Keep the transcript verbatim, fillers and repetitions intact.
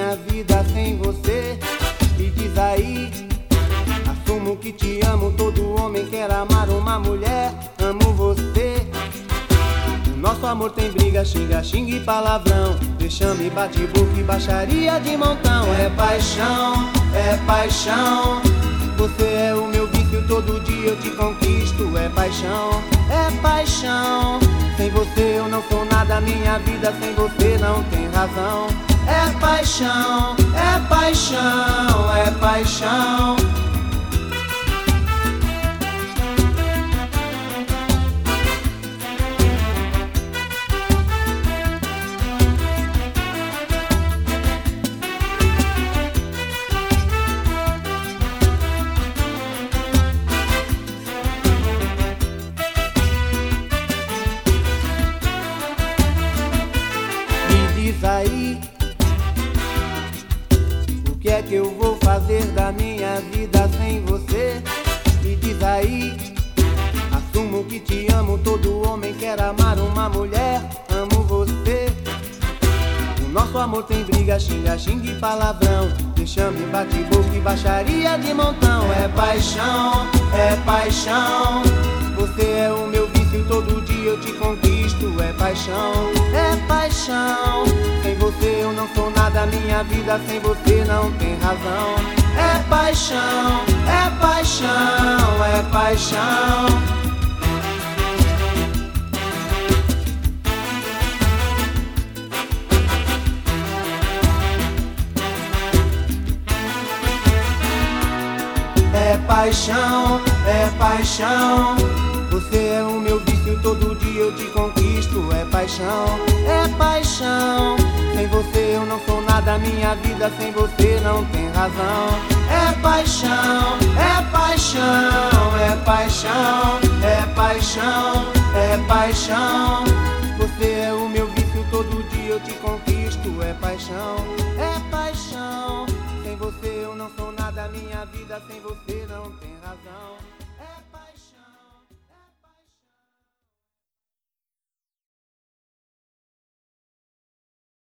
minha vida sem você. Me diz aí, assumo que te amo. Todo homem quer amar uma mulher, amo você. O nosso amor tem briga, xinga, xinga e palavrão, vexame, bate-boca e baixaria de montão. É paixão, é paixão, você é o meu vício, todo dia eu te conquisto. É paixão, é paixão, sem você eu não sou nada, minha vida sem você não tem razão. É paixão, é paixão, é paixão. Diz aí, o que é que eu vou fazer da minha vida sem você? Me diz aí, assumo que te amo. Todo homem quer amar uma mulher, amo você. O nosso amor tem briga, xinga, xinga e palavrão, vexame, bate-boca e baixaria de montão. É paixão, é paixão, você é o meu vício, todo dia eu te conquisto. É paixão, é paixão, sem você eu não sou nada, minha vida sem você não tem razão. É paixão, é paixão, é paixão. É paixão, é paixão, você é o meu vício, todo dia eu te conquisto. É paixão, é paixão, sem você eu não sou nada, minha vida sem você não tem razão. É paixão, é paixão, é paixão, é paixão, é paixão, você é o meu vício, todo dia eu te conquisto. É paixão, é paixão, sem você eu não sou nada, minha vida sem você não tem razão.